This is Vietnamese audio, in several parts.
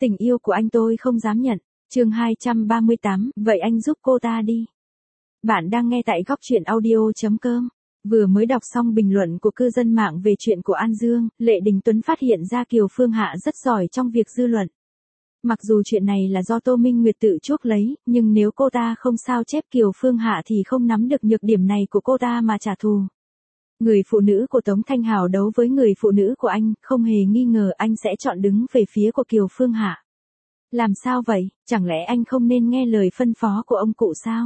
Tình yêu của anh tôi không dám nhận. Chương 238, vậy anh giúp cô ta đi. Bạn đang nghe tại góc truyện audio.com. Vừa mới đọc xong bình luận của cư dân mạng về chuyện của An Dương, Lệ Đình Tuấn phát hiện ra Kiều Phương Hạ rất giỏi trong việc dư luận. Mặc dù chuyện này là do Tô Minh Nguyệt tự chuốc lấy, nhưng nếu cô ta không sao chép Kiều Phương Hạ thì không nắm được nhược điểm này của cô ta mà trả thù. Người phụ nữ của Tống Thanh Hào đấu với người phụ nữ của anh, không hề nghi ngờ anh sẽ chọn đứng về phía của Kiều Phương Hạ. Làm sao vậy, chẳng lẽ anh không nên nghe lời phân phó của ông cụ sao?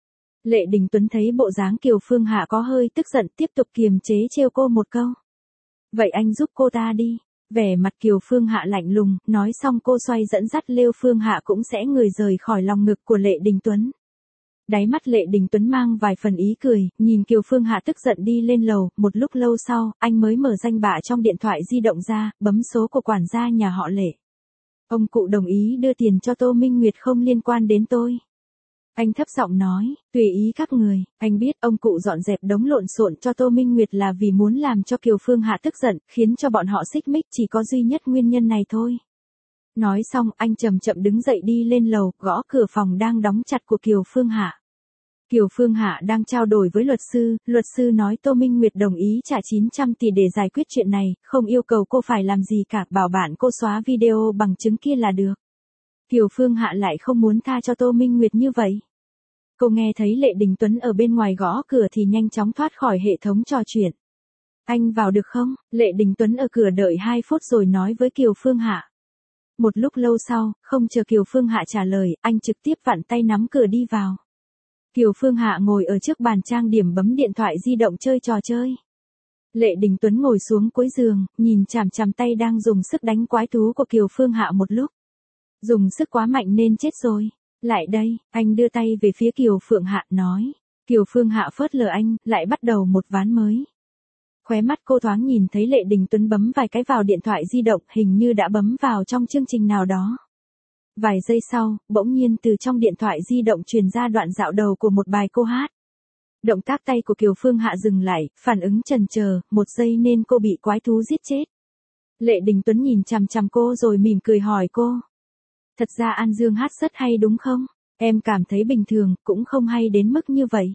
Lệ Đình Tuấn thấy bộ dáng Kiều Phương Hạ có hơi tức giận, tiếp tục kiềm chế trêu cô một câu. Vậy anh giúp cô ta đi. Vẻ mặt Kiều Phương Hạ lạnh lùng, nói xong cô xoay dẫn dắt Lêu Phương Hạ cũng sẽ người rời khỏi lòng ngực của Lệ Đình Tuấn. Đáy mắt Lệ Đình Tuấn mang vài phần ý cười, nhìn Kiều Phương Hạ tức giận đi lên lầu, một lúc lâu sau, anh mới mở danh bạ trong điện thoại di động ra, bấm số của quản gia nhà họ Lệ. Ông cụ đồng ý đưa tiền cho Tô Minh Nguyệt không liên quan đến tôi. Anh thấp giọng nói, tùy ý các người, anh biết ông cụ dọn dẹp đống lộn xộn cho Tô Minh Nguyệt là vì muốn làm cho Kiều Phương Hạ tức giận, khiến cho bọn họ xích mích, chỉ có duy nhất nguyên nhân này thôi. Nói xong anh chậm chậm đứng dậy đi lên lầu, gõ cửa phòng đang đóng chặt của Kiều Phương Hạ. Kiều Phương Hạ đang trao đổi với luật sư nói Tô Minh Nguyệt đồng ý trả 900 tỷ để giải quyết chuyện này, không yêu cầu cô phải làm gì cả, bảo bạn cô xóa video bằng chứng kia là được. Kiều Phương Hạ lại không muốn tha cho Tô Minh Nguyệt như vậy. Cô nghe thấy Lệ Đình Tuấn ở bên ngoài gõ cửa thì nhanh chóng thoát khỏi hệ thống trò chuyện. Anh vào được không? Lệ Đình Tuấn ở cửa đợi 2 phút rồi nói với Kiều Phương Hạ. Một lúc lâu sau, không chờ Kiều Phương Hạ trả lời, anh trực tiếp vặn tay nắm cửa đi vào. Kiều Phương Hạ ngồi ở trước bàn trang điểm bấm điện thoại di động chơi trò chơi. Lệ Đình Tuấn ngồi xuống cuối giường, nhìn chằm chằm tay đang dùng sức đánh quái thú của Kiều Phương Hạ một lúc. Dùng sức quá mạnh nên chết rồi. Lại đây, anh đưa tay về phía Kiều Phương Hạ nói. Kiều Phương Hạ phớt lờ anh, lại bắt đầu một ván mới. Khóe mắt cô thoáng nhìn thấy Lệ Đình Tuấn bấm vài cái vào điện thoại di động, hình như đã bấm vào trong chương trình nào đó. Vài giây sau, bỗng nhiên từ trong điện thoại di động truyền ra đoạn dạo đầu của một bài cô hát. Động tác tay của Kiều Phương Hạ dừng lại, phản ứng chần chờ, một giây nên cô bị quái thú giết chết. Lệ Đình Tuấn nhìn chằm chằm cô rồi mỉm cười hỏi cô. Thật ra An Dương hát rất hay đúng không? Em cảm thấy bình thường, cũng không hay đến mức như vậy.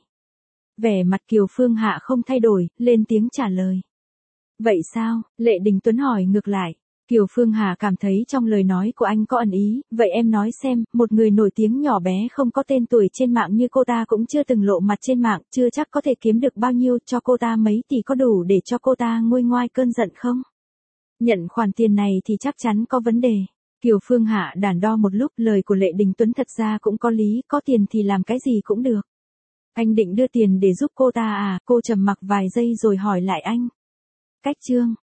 Vẻ mặt Kiều Phương Hạ không thay đổi, lên tiếng trả lời. Vậy sao? Lệ Đình Tuấn hỏi ngược lại. Kiều Phương Hà cảm thấy trong lời nói của anh có ẩn ý, vậy em nói xem, một người nổi tiếng nhỏ bé không có tên tuổi trên mạng như cô ta cũng chưa từng lộ mặt trên mạng, chưa chắc có thể kiếm được bao nhiêu, cho cô ta mấy tỷ có đủ để cho cô ta nguôi ngoai cơn giận không? Nhận khoản tiền này thì chắc chắn có vấn đề. Kiều Phương Hạ đắn đo một lúc, lời của Lệ Đình Tuấn thật ra cũng có lý, có tiền thì làm cái gì cũng được. Anh định đưa tiền để giúp cô ta à? Cô trầm mặc vài giây rồi hỏi lại anh. Cách chương